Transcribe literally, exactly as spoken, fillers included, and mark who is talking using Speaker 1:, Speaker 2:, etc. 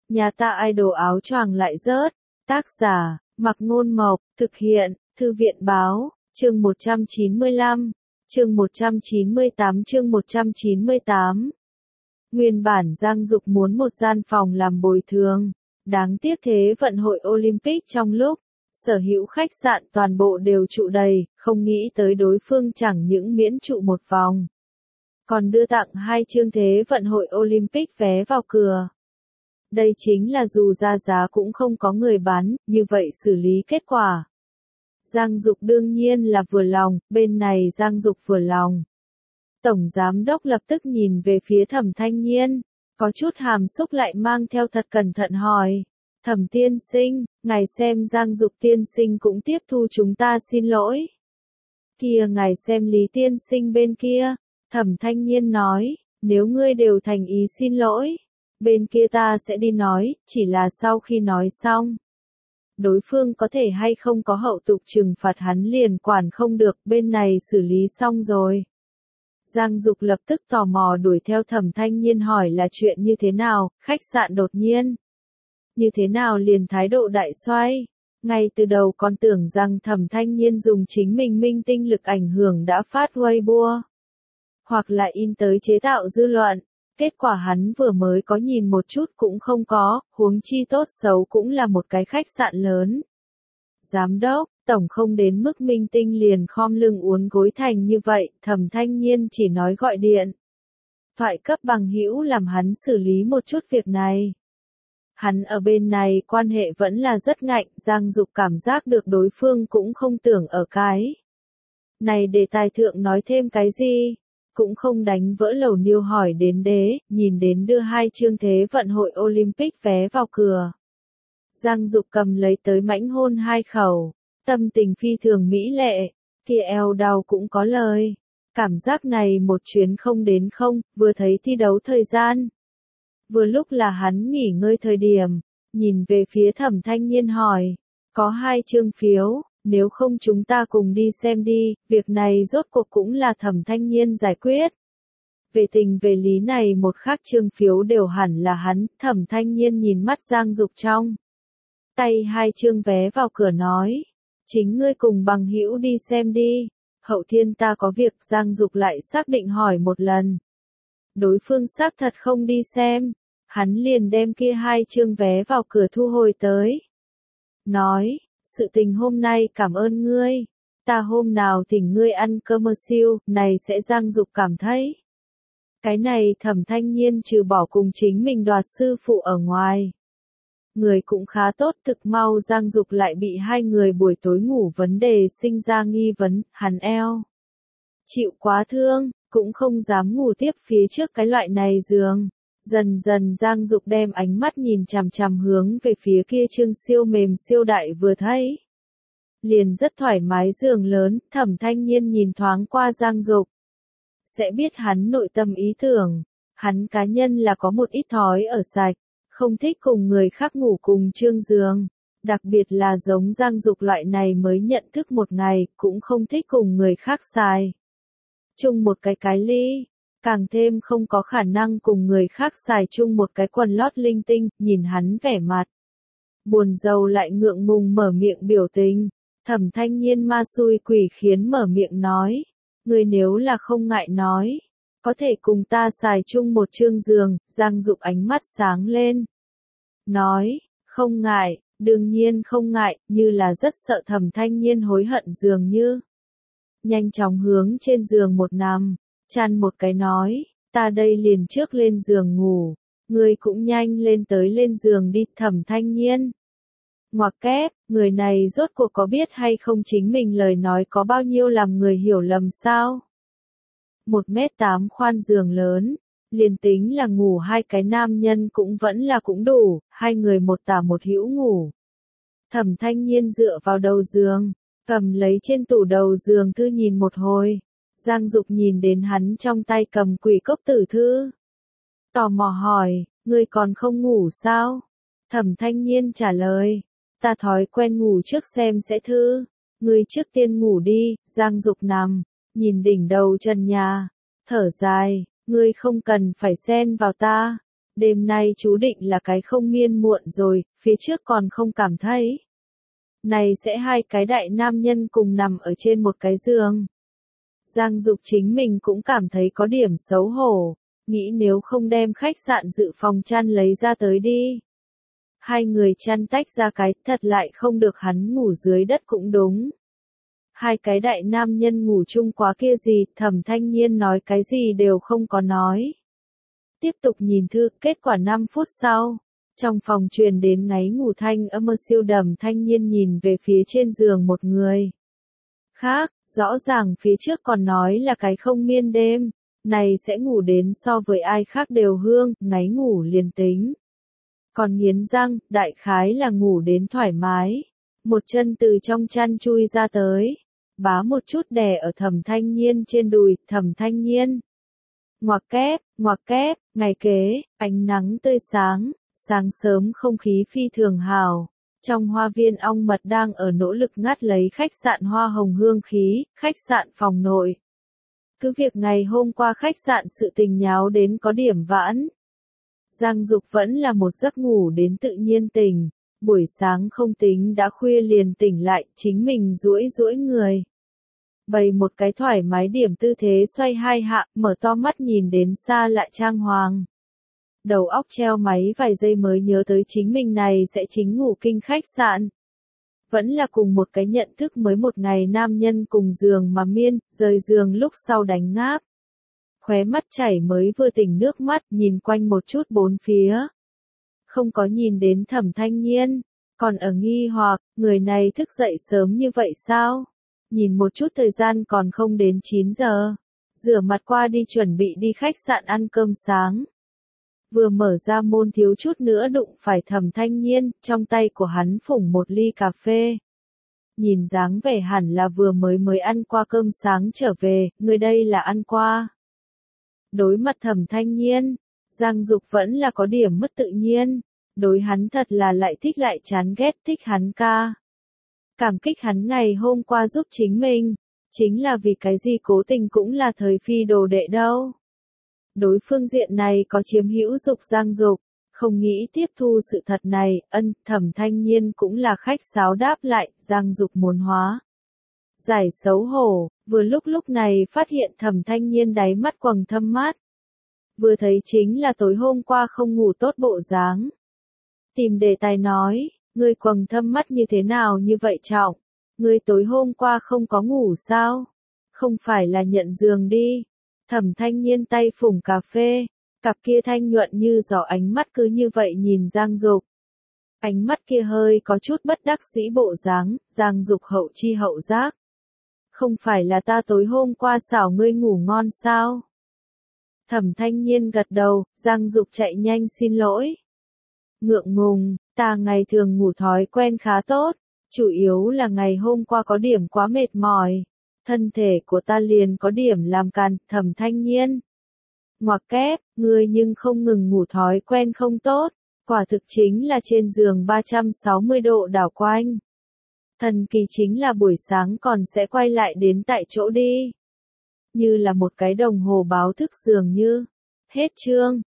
Speaker 1: Nhà ta idol áo choàng lại rớt. Tác giả, Mặc Ngôn Mộc, thực hiện, Thư viện Báo, chương một trăm chín mươi lăm, chương một trăm chín mươi tám chương một trăm chín mươi tám. Nguyên bản Giang Dục muốn một gian phòng làm bồi thường. Đáng tiếc Thế vận hội Olympic trong lúc sở hữu khách sạn toàn bộ đều trụ đầy, không nghĩ tới đối phương chẳng những miễn trụ một vòng, còn đưa tặng hai chương Thế vận hội Olympic vé vào cửa. Đây chính là dù ra giá cũng không có người bán, như vậy xử lý kết quả. Giang Dục đương nhiên là vừa lòng, bên này Giang Dục vừa lòng. Tổng giám đốc lập tức nhìn về phía Thẩm Thanh Nhiên, có chút hàm xúc lại mang theo thật cẩn thận hỏi. Thẩm tiên sinh, ngài xem Giang Dục tiên sinh cũng tiếp thu chúng ta xin lỗi. Kìa ngài xem Lý tiên sinh bên kia, Thẩm Thanh Nhiên nói, nếu ngươi đều thành ý xin lỗi, bên kia ta sẽ đi nói, chỉ là sau khi nói xong. Đối phương có thể hay không có hậu tục trừng phạt hắn liền quản không được, bên này xử lý xong rồi. Giang Dục lập tức tò mò đuổi theo Thẩm Thanh Nhiên hỏi là chuyện như thế nào, khách sạn đột nhiên. Như thế nào liền thái độ đại xoay. Ngay từ đầu còn tưởng rằng Thẩm Thanh Nhiên dùng chính mình minh tinh lực ảnh hưởng đã phát Weibo. Hoặc là in tới chế tạo dư luận. Kết quả hắn vừa mới có nhìn một chút cũng không có, huống chi tốt xấu cũng là một cái khách sạn lớn. Giám đốc, tổng không đến mức minh tinh liền khom lưng uốn gối thành như vậy, Thẩm Thanh Nhiên chỉ nói gọi điện. Thoại cấp bằng hữu làm hắn xử lý một chút việc này. Hắn ở bên này quan hệ vẫn là rất ngạnh, Giang Dục cảm giác được đối phương cũng không tưởng ở cái này để tài thượng nói thêm cái gì. Cũng không đánh vỡ lầu niêu hỏi đến đế, nhìn đến đưa hai chương Thế vận hội Olympic vé vào cửa. Giang Dục cầm lấy tới mãnh hôn hai khẩu, tâm tình phi thường mỹ lệ, kia eo đau cũng có lời. Cảm giác này một chuyến không đến không, vừa thấy thi đấu thời gian. Vừa lúc là hắn nghỉ ngơi thời điểm, nhìn về phía Thẩm Thanh Nhiên hỏi, có hai chương phiếu. Nếu không chúng ta cùng đi xem đi, việc này rốt cuộc cũng là Thẩm Thanh Nhiên giải quyết. Về tình về lý này một khác chương phiếu đều hẳn là hắn, Thẩm Thanh Nhiên nhìn mắt Giang Dục trong tay hai chương vé vào cửa nói, chính ngươi cùng bằng hữu đi xem đi, hậu thiên ta có việc. Giang Dục lại xác định hỏi một lần. Đối phương xác thật không đi xem, hắn liền đem kia hai chương vé vào cửa thu hồi tới. Nói, sự tình hôm nay cảm ơn ngươi, ta hôm nào thỉnh ngươi ăn cơm mơ siêu, này sẽ Giang Dục cảm thấy. Cái này Thẩm Thanh Nhiên trừ bỏ cùng chính mình đoạt sư phụ ở ngoài. Người cũng khá tốt, thực mau Giang Dục lại bị hai người buổi tối ngủ vấn đề sinh ra nghi vấn, hắn eo. Chịu quá thương, cũng không dám ngủ tiếp phía trước cái loại này giường. Dần dần Giang Dục đem ánh mắt nhìn chằm chằm hướng về phía kia chương siêu mềm siêu đại vừa thấy. Liền rất thoải mái giường lớn, Thẩm Thanh Nhiên nhìn thoáng qua Giang Dục. Sẽ biết hắn nội tâm ý tưởng. Hắn cá nhân là có một ít thói ở sạch, không thích cùng người khác ngủ cùng chương giường. Đặc biệt là giống Giang Dục loại này mới nhận thức một ngày, cũng không thích cùng người khác xài chung một cái cái ly. Càng thêm không có khả năng cùng người khác xài chung một cái quần lót linh tinh, nhìn hắn vẻ mặt buồn rầu lại ngượng ngùng mở miệng biểu tình. Thẩm Thanh Nhiên ma xui quỷ khiến mở miệng nói, người nếu là không ngại nói, có thể cùng ta xài chung một chương giường. Giang Dục ánh mắt sáng lên, nói, không ngại, đương nhiên không ngại, như là rất sợ Thẩm Thanh Nhiên hối hận dường như. Nhanh chóng hướng trên giường một nằm, chăn một cái nói, ta đây liền trước lên giường ngủ, ngươi cũng nhanh lên tới lên giường đi. Thẩm Thanh Nhiên ngoặc kép, người này rốt cuộc có biết hay không chính mình lời nói có bao nhiêu làm người hiểu lầm sao? Một mét tám khoan giường lớn, liền tính là ngủ hai cái nam nhân cũng vẫn là cũng đủ, hai người một tả một hữu ngủ. Thẩm Thanh Nhiên dựa vào đầu giường, cầm lấy trên tủ đầu giường thư nhìn một hồi. Giang Dục nhìn đến hắn trong tay cầm Quỷ Cốc Tử thư. Tò mò hỏi, ngươi còn không ngủ sao? Thẩm Thanh Nhiên trả lời, ta thói quen ngủ trước xem sẽ thư. Ngươi trước tiên ngủ đi. Giang Dục nằm, nhìn đỉnh đầu trần nhà, thở dài, ngươi không cần phải xen vào ta. Đêm nay chú định là cái không miên muộn rồi, phía trước còn không cảm thấy. Này sẽ hai cái đại nam nhân cùng nằm ở trên một cái giường. Giang Dục chính mình cũng cảm thấy có điểm xấu hổ, nghĩ nếu không đem khách sạn dự phòng chăn lấy ra tới đi. Hai người chăn tách ra cái, thật lại không được hắn ngủ dưới đất cũng đúng. Hai cái đại nam nhân ngủ chung quá kia gì, Thẩm Thanh Nhiên nói cái gì đều không có nói. Tiếp tục nhìn thư, kết quả năm phút sau, trong phòng truyền đến ngáy ngủ thanh âm siêu đầm. Thanh Nhiên nhìn về phía trên giường một người khác, rõ ràng phía trước còn nói là cái không miên đêm, này sẽ ngủ đến so với ai khác đều hương, ngáy ngủ liền tính. Còn nghiến răng, đại khái là ngủ đến thoải mái, một chân từ trong chăn chui ra tới, bá một chút đè ở Thẩm Thanh Nhiên trên đùi. Thẩm Thanh Nhiên ngoặc kép, ngoặc kép, ngày kế, ánh nắng tươi sáng, sáng sớm không khí phi thường hào. Trong hoa viên ong mật đang ở nỗ lực ngắt lấy khách sạn hoa hồng hương khí, khách sạn phòng nội. Cứ việc ngày hôm qua khách sạn sự tình nháo đến có điểm vãn. Giang Dục vẫn là một giấc ngủ đến tự nhiên tỉnh, buổi sáng không tính đã khuya liền tỉnh lại, chính mình duỗi duỗi người. Bày một cái thoải mái điểm tư thế xoay hai hạ, mở to mắt nhìn đến xa lạ trang hoàng. Đầu óc treo máy vài giây mới nhớ tới chính mình này sẽ chính ngủ kinh khách sạn. Vẫn là cùng một cái nhận thức mới một ngày nam nhân cùng giường mà miên, rời giường lúc sau đánh ngáp. Khóe mắt chảy mới vừa tỉnh nước mắt, nhìn quanh một chút bốn phía. Không có nhìn đến Thẩm Thanh Nhiên, còn ở nghi hoặc, người này thức dậy sớm như vậy sao? Nhìn một chút thời gian còn không đến chín giờ. Rửa mặt qua đi chuẩn bị đi khách sạn ăn cơm sáng. Vừa mở ra môn thiếu chút nữa đụng phải Thẩm Thanh Nhiên, trong tay của hắn phủng một ly cà phê. Nhìn dáng vẻ hẳn là vừa mới mới ăn qua cơm sáng trở về, người đây là ăn qua. Đối mặt Thẩm Thanh Nhiên, Giang Dục vẫn là có điểm mất tự nhiên, đối hắn thật là lại thích lại chán ghét, thích hắn ca. Cảm kích hắn ngày hôm qua giúp chính mình, chính là vì cái gì cố tình cũng là thời phi đồ đệ đâu. Đối phương diện này có chiếm hữu dục Giang Dục, không nghĩ tiếp thu sự thật này, ân, Thẩm Thanh Nhiên cũng là khách sáo đáp lại, Giang Dục muốn hóa. Giải xấu hổ, vừa lúc lúc này phát hiện Thẩm Thanh Nhiên đáy mắt quầng thâm mát. Vừa thấy chính là tối hôm qua không ngủ tốt bộ dáng. Tìm đề tài nói, ngươi quầng thâm mắt như thế nào như vậy trọng? Ngươi tối hôm qua không có ngủ sao? Không phải là nhận giường đi. Thẩm Thanh Nhiên tay phủng cà phê, cặp kia thanh nhuận như gió ánh mắt cứ như vậy nhìn Giang Dục. Ánh mắt kia hơi có chút bất đắc dĩ bộ dáng, Giang Dục hậu chi hậu giác. Không phải là ta tối hôm qua xảo ngươi ngủ ngon sao? Thẩm Thanh Nhiên gật đầu, Giang Dục chạy nhanh xin lỗi. Ngượng ngùng, ta ngày thường ngủ thói quen khá tốt, chủ yếu là ngày hôm qua có điểm quá mệt mỏi. Thân thể của ta liền có điểm làm càn. Thẩm Thanh Nhiên ngoặc kép, ngươi nhưng không ngừng ngủ thói quen không tốt, quả thực chính là trên giường ba trăm sáu mươi độ đảo quanh. Thần kỳ chính là buổi sáng còn sẽ quay lại đến tại chỗ đi. Như là một cái đồng hồ báo thức dường như. Hết chương.